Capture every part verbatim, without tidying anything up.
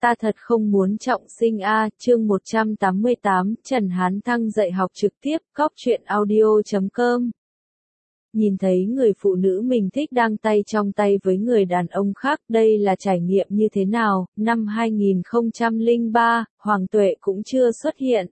Ta thật không muốn trọng sinh a, chương một trăm tám mươi tám, Trần Hán Thăng dạy học trực tiếp, cóc truyện audio chấm com. Nhìn thấy người phụ nữ mình thích đang tay trong tay với người đàn ông khác, đây là trải nghiệm như thế nào? Năm hai nghìn không trăm lẻ ba, Hoàng Tuệ cũng chưa xuất hiện.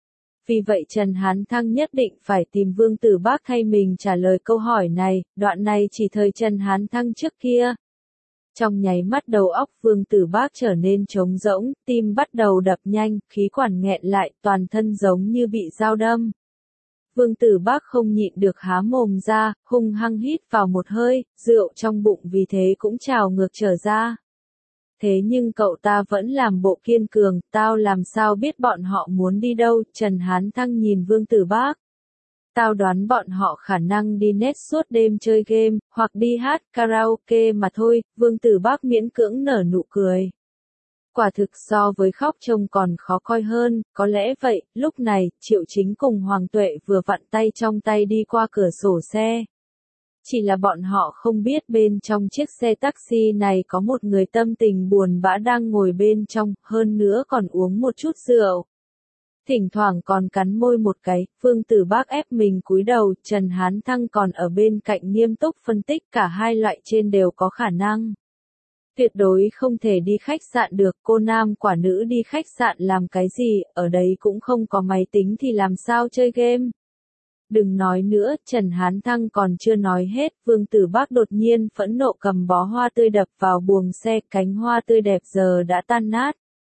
Vì vậy Trần Hán Thăng nhất định phải tìm Vương Tử Bác thay mình trả lời câu hỏi này, đoạn này chỉ thời Trần Hán Thăng trước kia. Trong nháy mắt đầu óc Vương Tử Bác trở nên trống rỗng, tim bắt đầu đập nhanh, khí quản nghẹn lại, toàn thân giống như bị dao đâm. Vương Tử Bác không nhịn được há mồm ra, hung hăng hít vào một hơi, rượu trong bụng vì thế cũng trào ngược trở ra. Thế nhưng cậu ta vẫn làm bộ kiên cường, tao làm sao biết bọn họ muốn đi đâu, Trần Hán Thăng nhìn Vương Tử Bác. Tao đoán bọn họ khả năng đi net suốt đêm chơi game, hoặc đi hát karaoke mà thôi, Vương Tử Bác miễn cưỡng nở nụ cười. Quả thực so với khóc trông còn khó coi hơn, có lẽ vậy, lúc này, Triệu Chính cùng Hoàng Tuệ vừa vặn tay trong tay đi qua cửa sổ xe. Chỉ là bọn họ không biết bên trong chiếc xe taxi này có một người tâm tình buồn bã đang ngồi bên trong, hơn nữa còn uống một chút rượu. Thỉnh thoảng còn cắn môi một cái, Vương Tử Bác ép mình cúi đầu, Trần Hán Thăng còn ở bên cạnh nghiêm túc phân tích cả hai loại trên đều có khả năng. Tuyệt đối không thể đi khách sạn được, cô nam quả nữ đi khách sạn làm cái gì, ở đấy cũng không có máy tính thì làm sao chơi game. Đừng nói nữa, Trần Hán Thăng còn chưa nói hết, Vương Tử Bác đột nhiên phẫn nộ cầm bó hoa tươi đập vào buồng xe, cánh hoa tươi đẹp giờ đã tan nát.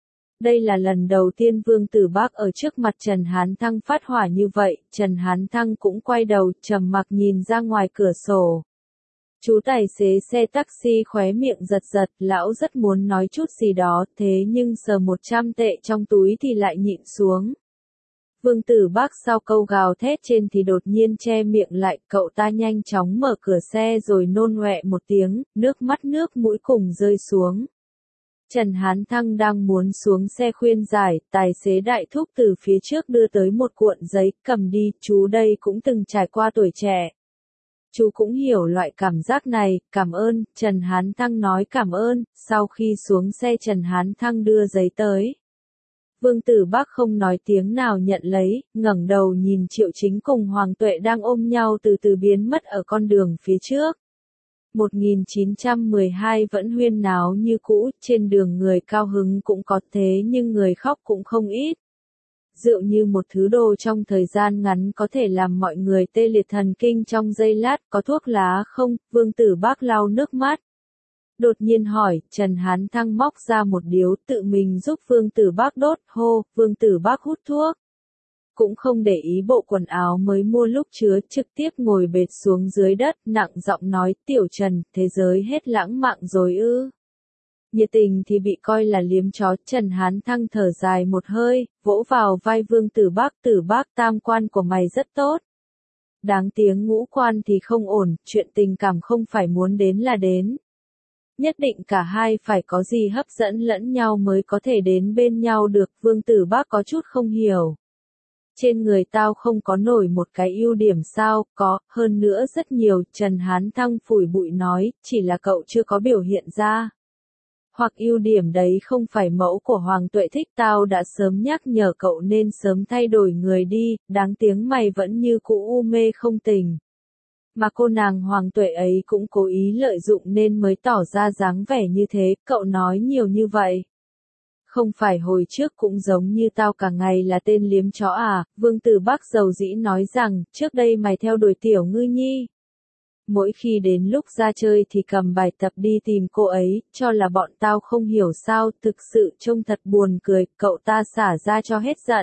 Đây là lần đầu tiên Vương Tử Bác ở trước mặt Trần Hán Thăng phát hỏa như vậy, Trần Hán Thăng cũng quay đầu, trầm mặc nhìn ra ngoài cửa sổ. Chú tài xế xe taxi khóe miệng giật giật, lão rất muốn nói chút gì đó, thế nhưng sờ một trăm tệ trong túi thì lại nhịn xuống. Vương Tử Bác sau câu gào thét trên thì đột nhiên che miệng lại, cậu ta nhanh chóng mở cửa xe rồi nôn ọe một tiếng, nước mắt nước mũi cùng rơi xuống. Trần Hán Thăng đang muốn xuống xe khuyên giải, tài xế đại thúc từ phía trước đưa tới một cuộn giấy, cầm đi, chú đây cũng từng trải qua tuổi trẻ. Chú cũng hiểu loại cảm giác này, cảm ơn, Trần Hán Thăng nói cảm ơn, sau khi xuống xe Trần Hán Thăng đưa giấy tới. Vương Tử Bác không nói tiếng nào nhận lấy, ngẩng đầu nhìn Triệu Chính cùng Hoàng Tuệ đang ôm nhau từ từ biến mất ở con đường phía trước. một nghìn chín trăm mười hai vẫn huyên náo như cũ, trên đường người cao hứng cũng có thế nhưng người khóc cũng không ít. Rượu như một thứ đồ trong thời gian ngắn có thể làm mọi người tê liệt thần kinh trong giây lát, có thuốc lá không? Vương Tử Bác lau nước mắt. Đột nhiên hỏi, Trần Hán Thăng móc ra một điếu tự mình giúp Vương Tử Bác đốt, hô, Vương Tử Bác hút thuốc. Cũng không để ý bộ quần áo mới mua lúc chứa, trực tiếp ngồi bệt xuống dưới đất, nặng giọng nói, Tiểu Trần, thế giới hết lãng mạn rồi ư. Nhiệt tình thì bị coi là liếm chó, Trần Hán Thăng thở dài một hơi, vỗ vào vai Vương Tử Bác, Tử Bác tam quan của mày rất tốt. Đáng tiếng ngũ quan thì không ổn, chuyện tình cảm không phải muốn đến là đến. Nhất định cả hai phải có gì hấp dẫn lẫn nhau mới có thể đến bên nhau được, Vương Tử Bác có chút không hiểu. Trên người tao không có nổi một cái ưu điểm sao, có, hơn nữa rất nhiều, Trần Hán Thăng phủi bụi nói, chỉ là cậu chưa có biểu hiện ra. Hoặc ưu điểm đấy không phải mẫu của Hoàng Tuệ thích, tao đã sớm nhắc nhở cậu nên sớm thay đổi người đi, đáng tiếng mày vẫn như cũ u mê không tình. Mà cô nàng Hoàng Tuệ ấy cũng cố ý lợi dụng nên mới tỏ ra dáng vẻ như thế, cậu nói nhiều như vậy. Không phải hồi trước cũng giống như tao cả ngày là tên liếm chó à, Vương Tử Bác dầu dĩ nói rằng, trước đây mày theo đuổi Tiểu Ngư Nhi. Mỗi khi đến lúc ra chơi thì cầm bài tập đi tìm cô ấy, cho là bọn tao không hiểu sao, thực sự trông thật buồn cười, cậu ta xả ra cho hết giận.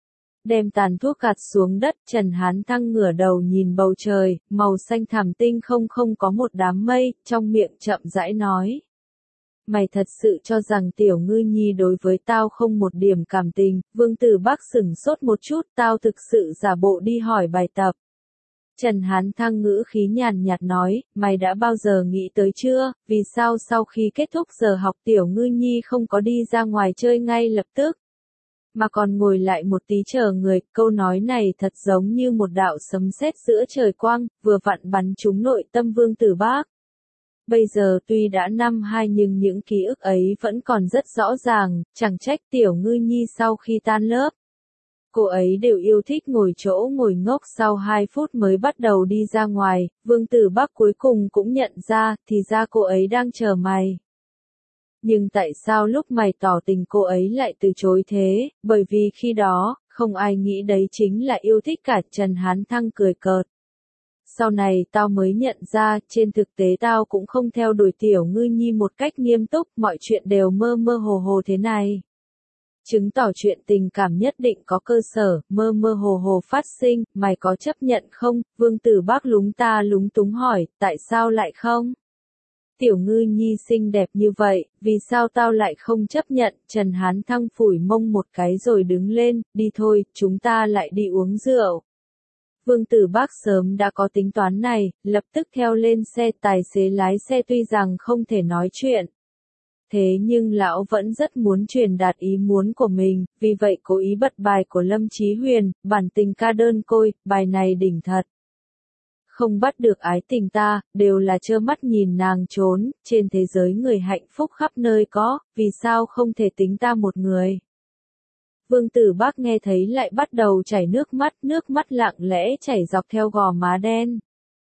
Đem tàn thuốc gạt xuống đất, Trần Hán Thăng ngửa đầu nhìn bầu trời, màu xanh thẳm tinh không không có một đám mây, trong miệng chậm rãi nói. Mày thật sự cho rằng Tiểu Ngư Nhi đối với tao không một điểm cảm tình, Vương Tử Bác sửng sốt một chút, tao thực sự giả bộ đi hỏi bài tập. Trần Hán Thăng ngữ khí nhàn nhạt nói, mày đã bao giờ nghĩ tới chưa, vì sao sau khi kết thúc giờ học Tiểu Ngư Nhi không có đi ra ngoài chơi ngay lập tức, mà còn ngồi lại một tí chờ người, câu nói này thật giống như một đạo sấm sét giữa trời quang, vừa vặn bắn trúng nội tâm Vương Tử Bác. Bây giờ tuy đã năm hai nhưng những ký ức ấy vẫn còn rất rõ ràng, chẳng trách Tiểu Ngư Nhi sau khi tan lớp. Cô ấy đều yêu thích ngồi chỗ ngồi ngốc, sau hai phút mới bắt đầu đi ra ngoài, Vương Tử Bắc cuối cùng cũng nhận ra, thì ra cô ấy đang chờ mày. Nhưng tại sao lúc mày tỏ tình cô ấy lại từ chối thế, bởi vì khi đó, không ai nghĩ đấy chính là yêu thích cả. Trần Hán Thăng cười cợt. Sau này tao mới nhận ra, trên thực tế tao cũng không theo đuổi Tiểu Ngư Nhi một cách nghiêm túc, mọi chuyện đều mơ mơ hồ hồ thế này. Chứng tỏ chuyện tình cảm nhất định có cơ sở, mơ mơ hồ hồ phát sinh, mày có chấp nhận không? Vương Tử Bắc lúng ta lúng túng hỏi, tại sao lại không? Tiểu Ngư Nhi xinh đẹp như vậy, vì sao tao lại không chấp nhận? Trần Hán Thăng phủi mông một cái rồi đứng lên, đi thôi, chúng ta lại đi uống rượu. Vương Tử Bắc sớm đã có tính toán này, lập tức theo lên xe. Tài xế lái xe tuy rằng không thể nói chuyện. Thế nhưng lão vẫn rất muốn truyền đạt ý muốn của mình, vì vậy cố ý bật bài của Lâm Chí Huyền, bản tình ca đơn côi, bài này đỉnh thật. Không bắt được ái tình ta, đều là trơ mắt nhìn nàng trốn, trên thế giới người hạnh phúc khắp nơi có, vì sao không thể tính ta một người. Vương Tử Bắc nghe thấy lại bắt đầu chảy nước mắt, nước mắt lặng lẽ chảy dọc theo gò má đen.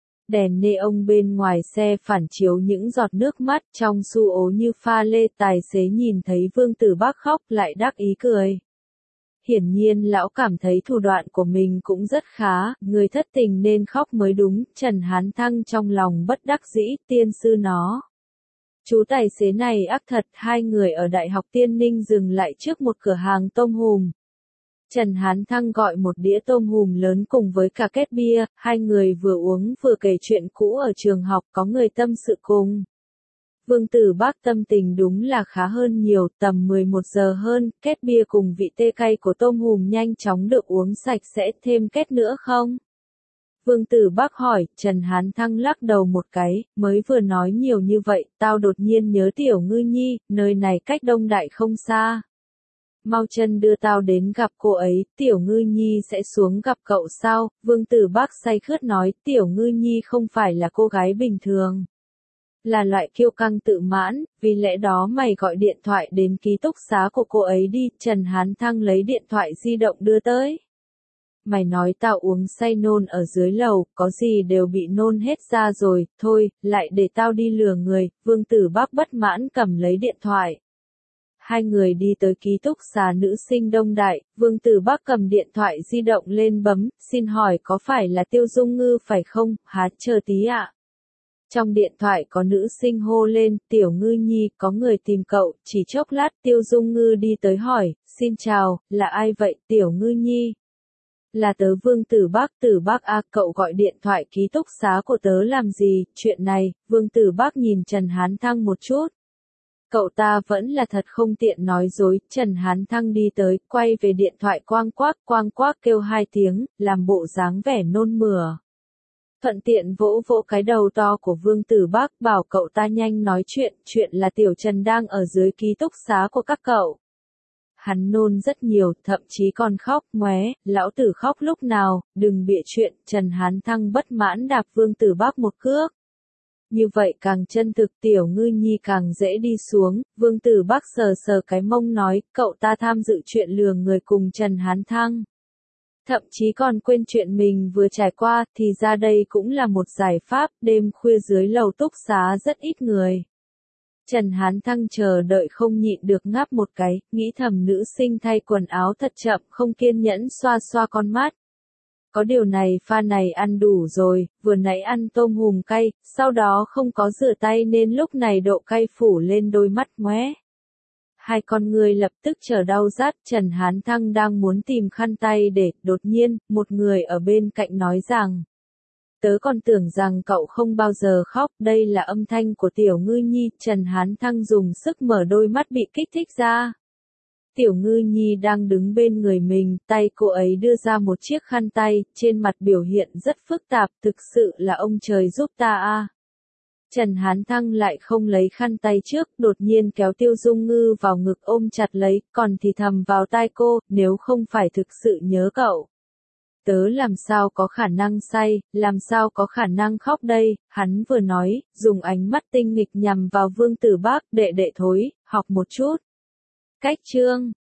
Đèn neon bên ngoài xe phản chiếu những giọt nước mắt trong su ố như pha lê. Tài xế nhìn thấy Vương Tử Bắc khóc lại đắc ý cười. Hiển nhiên lão cảm thấy thủ đoạn của mình cũng rất khá, người thất tình nên khóc mới đúng. Trần Hán Thăng trong lòng bất đắc dĩ, tiên sư nó. Chú tài xế này ác thật. Hai người ở Đại học Tiên Ninh dừng lại trước một cửa hàng tôm hùm. Trần Hán Thăng gọi một đĩa tôm hùm lớn cùng với cả két bia, hai người vừa uống vừa kể chuyện cũ ở trường học, có người tâm sự cùng. Vương Tử Bắc tâm tình đúng là khá hơn nhiều, tầm mười một giờ hơn, két bia cùng vị tê cay của tôm hùm nhanh chóng được uống sạch. Sẽ thêm két nữa không? Vương Tử Bắc hỏi. Trần Hán Thăng lắc đầu một cái, mới vừa nói nhiều như vậy, tao đột nhiên nhớ Tiểu Ngư Nhi, nơi này cách Đông Đại không xa. Mau chân đưa tao đến gặp cô ấy, Tiểu Ngư Nhi sẽ xuống gặp cậu sao? Vương Tử Bắc say khướt nói, Tiểu Ngư Nhi không phải là cô gái bình thường. Là loại kiêu căng tự mãn, vì lẽ đó mày gọi điện thoại đến ký túc xá của cô ấy đi. Trần Hán Thăng lấy điện thoại di động đưa tới. Mày nói tao uống say nôn ở dưới lầu, có gì đều bị nôn hết ra rồi, thôi, lại để tao đi lừa người. Vương Tử Bắc bất mãn cầm lấy điện thoại. Hai người đi tới ký túc xá nữ sinh Đông Đại, Vương Tử Bắc cầm điện thoại di động lên bấm, xin hỏi có phải là Tiêu Dung Ngư phải không? Há, chờ tí ạ. Trong điện thoại có nữ sinh hô lên, Tiểu Ngư Nhi, có người tìm cậu. Chỉ chốc lát Tiêu Dung Ngư đi tới hỏi, xin chào, là ai vậy? Tiểu Ngư Nhi. Là tớ Vương Tử Bắc. Tử Bắc à, cậu gọi điện thoại ký túc xá của tớ làm gì? Chuyện này, Vương Tử Bắc nhìn Trần Hán Thăng một chút. Cậu ta vẫn là thật không tiện nói dối. Trần Hán Thăng đi tới, quay về điện thoại quang quác, quang quác kêu hai tiếng, làm bộ dáng vẻ nôn mửa. Thuận tiện vỗ vỗ cái đầu to của Vương Tử Bắc, bảo cậu ta nhanh nói chuyện, chuyện là Tiểu Trần đang ở dưới ký túc xá của các cậu. Hắn nôn rất nhiều, thậm chí còn khóc, ngoé, lão tử khóc lúc nào, đừng bịa chuyện. Trần Hán Thăng bất mãn đạp Vương Tử Bắc một cước. Như vậy càng chân thực, Tiểu Ngư Nhi càng dễ đi xuống. Vương Tử Bắc sờ sờ cái mông nói, cậu ta tham dự chuyện lừa người cùng Trần Hán Thăng. Thậm chí còn quên chuyện mình vừa trải qua, thì ra đây cũng là một giải pháp. Đêm khuya dưới lầu túc xá rất ít người. Trần Hán Thăng chờ đợi không nhịn được ngáp một cái, nghĩ thầm nữ sinh thay quần áo thật chậm, không kiên nhẫn xoa xoa con mắt. Có điều này pha này ăn đủ rồi, vừa nãy ăn tôm hùm cay, sau đó không có rửa tay nên lúc này độ cay phủ lên đôi mắt ngoé. Hai con người lập tức trở đau rát. Trần Hán Thăng đang muốn tìm khăn tay để, đột nhiên, một người ở bên cạnh nói rằng. Tớ còn tưởng rằng cậu không bao giờ khóc, đây là âm thanh của Tiểu Ngư Nhi. Trần Hán Thăng dùng sức mở đôi mắt bị kích thích ra. Tiểu Ngư Nhi đang đứng bên người mình, tay cô ấy đưa ra một chiếc khăn tay, trên mặt biểu hiện rất phức tạp, thực sự là ông trời giúp ta a. Trần Hán Thăng lại không lấy khăn tay trước, đột nhiên kéo Tiêu Dung Ngư vào ngực ôm chặt lấy, còn thì thầm vào tai cô, nếu không phải thực sự nhớ cậu. tớ làm sao có khả năng say, làm sao có khả năng khóc đây, hắn vừa nói, dùng ánh mắt tinh nghịch nhằm vào Vương Tử Bác, đệ đệ thối, học một chút. Cách chương